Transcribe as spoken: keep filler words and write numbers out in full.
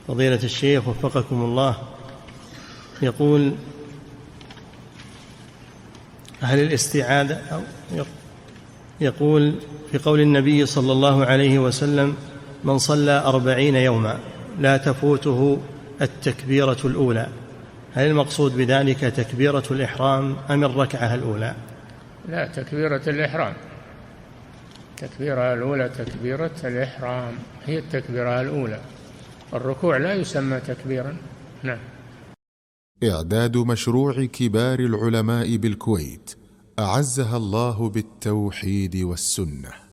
فضيلة الشيخ وفقكم الله، يقول: هل الاستعاذة أو يقول في قول النبي صلى الله عليه وسلم: من صلى أربعين يوما لا تفوته التكبيرة الأولى، هل المقصود بذلك تكبيرة الإحرام أم الركعة الأولى؟ لا، تكبيرة الإحرام. التكبيرة الأولى تكبيرة الإحرام، هي التكبيرة الأولى. الركوع لا يسمى تكبيرا. نعم. إعداد مشروع كبار العلماء بالكويت أعزها الله بالتوحيد والسنة.